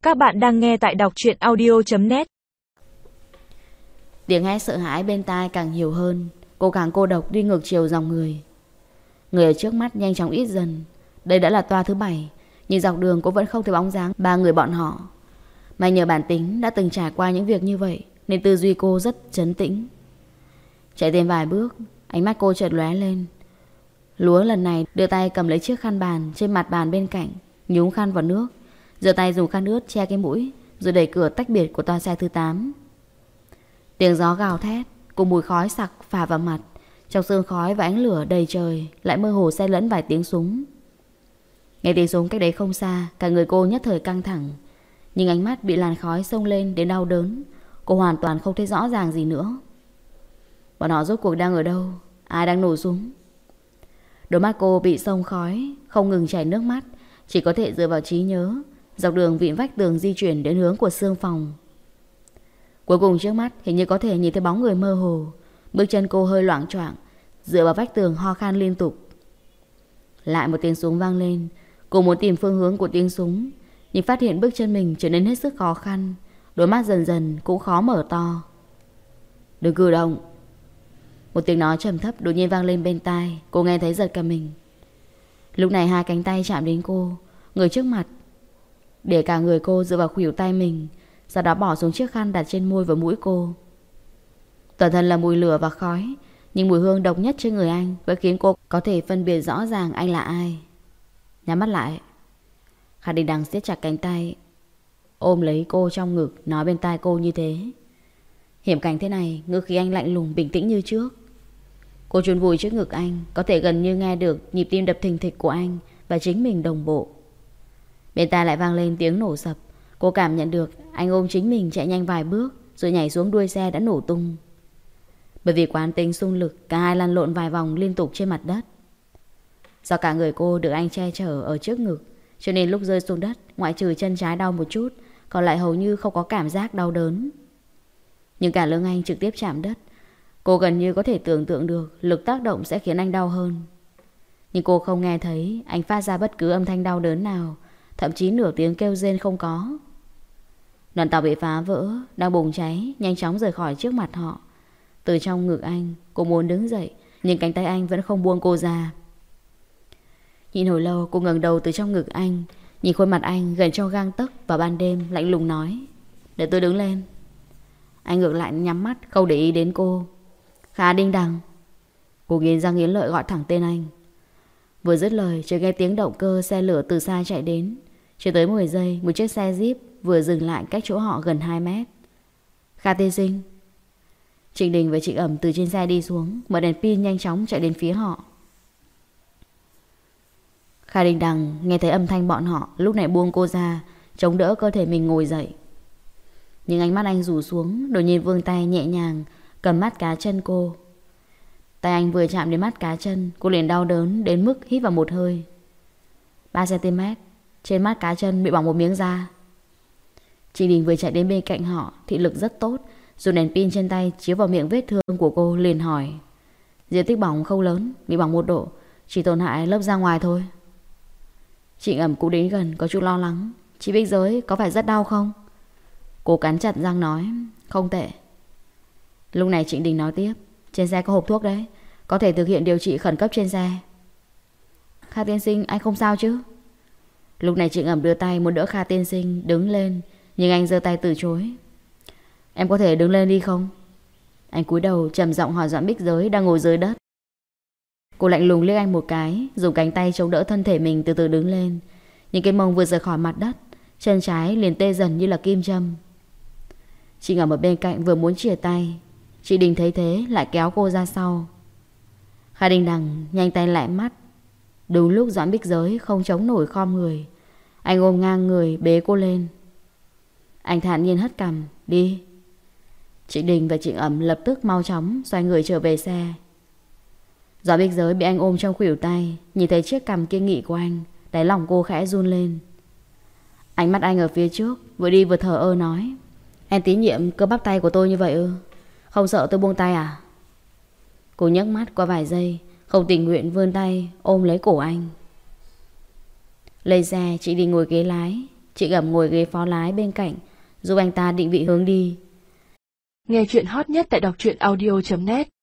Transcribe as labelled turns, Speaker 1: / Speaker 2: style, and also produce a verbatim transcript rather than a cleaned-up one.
Speaker 1: Các bạn đang nghe tại đọc truyện audio chấm net.
Speaker 2: Tiếng hét sợ hãi bên tai càng nhiều hơn. Cô càng cô độc đi ngược chiều dòng người. Người ở trước mắt nhanh chóng ít dần. Đây đã là toa thứ bảy, nhưng dọc đường cô vẫn không thấy bóng dáng ba người bọn họ. May nhờ bản tính đã từng trải qua những việc như vậy nên tư duy cô rất trấn tĩnh. Chạy thêm vài bước, ánh mắt cô chợt lóe lên. Lúa lần này đưa tay cầm lấy chiếc khăn bàn trên mặt bàn bên cạnh, nhúng khăn vào nước, giơ tay dùng khăn ướt che cái mũi, rồi đẩy cửa tách biệt của toa xe thứ tám. Tiếng gió gào thét cùng mùi khói sặc phả vào mặt. Trong sương khói và ánh lửa đầy trời lại mơ hồ xen lẫn vài tiếng súng. Nghe tiếng súng cách đấy không xa, cả người cô nhất thời căng thẳng. Nhưng ánh mắt bị làn khói xông lên đến đau đớn. Cô hoàn toàn không thấy rõ ràng gì nữa. Bọn họ rốt cuộc đang ở đâu? Ai đang nổ súng? Đôi mắt cô bị xông khói, không ngừng chảy nước mắt, chỉ có thể dựa vào trí nhớ, dọc đường vịn vách tường di chuyển đến hướng của xương phòng. Cuối cùng trước mắt hình như có thể nhìn thấy bóng người mơ hồ. Bước chân cô hơi loạng choạng, dựa vào vách tường ho khan liên tục. Lại một tiếng súng vang lên. Cô muốn tìm phương hướng của tiếng súng, nhưng phát hiện bước chân mình trở nên hết sức khó khăn. Đôi mắt dần dần cũng khó mở to. Đừng cử động. Một tiếng nói trầm thấp đột nhiên vang lên bên tai. Cô nghe thấy giật cả mình. Lúc này hai cánh tay chạm đến cô. Người trước mặt để cả người cô dựa vào khuỷu tay mình, sau đó bỏ xuống chiếc khăn đặt trên môi và mũi cô. Toàn thân là mùi lửa và khói, nhưng mùi hương độc nhất trên người anh vẫn khiến cô có thể phân biệt rõ ràng anh là ai. Nhắm mắt lại. Kha Đình Đằng siết chặt cánh tay, ôm lấy cô trong ngực, nói bên tai cô như thế. Hiểm cảnh thế này, ngữ khí anh lạnh lùng bình tĩnh như trước. Cô chôn vùi trước ngực anh, có thể gần như nghe được nhịp tim đập thình thịch của anh và chính mình đồng bộ. Bên tai lại vang lên tiếng nổ sập. Cô cảm nhận được anh ôm chính mình chạy nhanh vài bước, rồi nhảy xuống đuôi xe đã nổ tung. Bởi vì quán tính xung lực, cả hai lăn lộn vài vòng liên tục trên mặt đất. Do cả người cô được anh che chở ở trước ngực, cho nên lúc rơi xuống đất, ngoại trừ chân trái đau một chút, còn lại hầu như không có cảm giác đau đớn. Nhưng cả lưng anh trực tiếp chạm đất, cô gần như có thể tưởng tượng được lực tác động sẽ khiến anh đau hơn. Nhưng cô không nghe thấy anh phát ra bất cứ âm thanh đau đớn nào, thậm chí nửa tiếng kêu rên không có. Đoàn tàu bị phá vỡ, đang bùng cháy, nhanh chóng rời khỏi trước mặt họ. Từ trong ngực anh, cô muốn đứng dậy, nhưng cánh tay anh vẫn không buông cô ra. Nhìn hồi lâu, cô ngẩng đầu từ trong ngực anh, nhìn khuôn mặt anh gần trong gang tấc vào ban đêm, lạnh lùng nói: để tôi đứng lên. Anh ngược lại nhắm mắt, không để ý đến cô. Kha Đình Đằng. Cô nghiến răng nghiến lợi gọi thẳng tên anh. Vừa dứt lời, chợt nghe tiếng động cơ xe lửa từ xa chạy đến. Chưa tới mười giây, một chiếc xe Jeep vừa dừng lại cách chỗ họ gần hai mét. Kha tiên sinh. Trịnh Đình và Trịnh Ẩm từ trên xe đi xuống, mở đèn pin nhanh chóng chạy đến phía họ. Kha Đình Đằng nghe thấy âm thanh bọn họ, lúc này buông cô ra, chống đỡ cơ thể mình ngồi dậy. Nhưng ánh mắt anh rủ xuống, đột nhiên vươn tay nhẹ nhàng cầm mắt cá chân cô. Tay anh vừa chạm đến mắt cá chân, cô liền đau đớn đến mức hít vào một hơi. Ba xăng-ti-mét, trên mắt cá chân bị bỏng một miếng da. Chị Đình vừa chạy đến bên cạnh họ, thị lực rất tốt, dùng đèn pin trên tay chiếu vào miệng vết thương của cô, liền hỏi: diện tích bỏng không lớn, bị bỏng một độ, chỉ tổn hại lớp da ngoài thôi. Chị Ẩm cũng đến gần, có chút lo lắng: chị Bích Giới có phải rất đau không? Cô cắn chặt răng nói: không tệ. Lúc này Trịnh Đình nói tiếp: trên xe có hộp thuốc đấy, có thể thực hiện điều trị khẩn cấp trên xe. Kha tiên sinh, anh không sao chứ? Lúc này Trịnh Ẩm đưa tay muốn đỡ Kha tiên sinh đứng lên, nhưng anh giơ tay từ chối. Em có thể đứng lên đi không? Anh cúi đầu trầm giọng hỏi Doãn Bích Giới đang ngồi dưới đất. Cô lạnh lùng liếc anh một cái, dùng cánh tay chống đỡ thân thể mình từ từ đứng lên. Nhưng cái mông vừa rời khỏi mặt đất, chân trái liền tê dần như là kim châm. Trịnh Ẩm ở bên cạnh vừa muốn chìa tay, chị Đình thấy thế lại kéo cô ra sau. Kha Đình Đằng nhanh tay lại mắt. Đúng lúc Doãn Bích Giới không chống nổi khom người, anh ôm ngang người bế cô lên. Anh thản nhiên hất cằm: đi. Trịnh Đình và Trịnh Ẩm lập tức mau chóng xoay người trở về xe. Doãn Bích Giới bị anh ôm trong khuỷu tay, nhìn thấy chiếc cằm kiên nghị của anh, đáy lòng cô khẽ run lên. Ánh mắt anh ở phía trước, vừa đi vừa thờ ơ nói: em tín nhiệm cơ bắp tay của tôi như vậy ư? Không sợ tôi buông tay à? Cô nhấc mắt qua vài giây, không tình nguyện vươn tay ôm lấy cổ anh. Lên xe, chị đi ngồi ghế lái. Chị Gẩm ngồi ghế phó lái bên cạnh, giúp anh ta định vị hướng đi.
Speaker 1: Nghe chuyện hot nhất tại đọc truyện audio chấm net.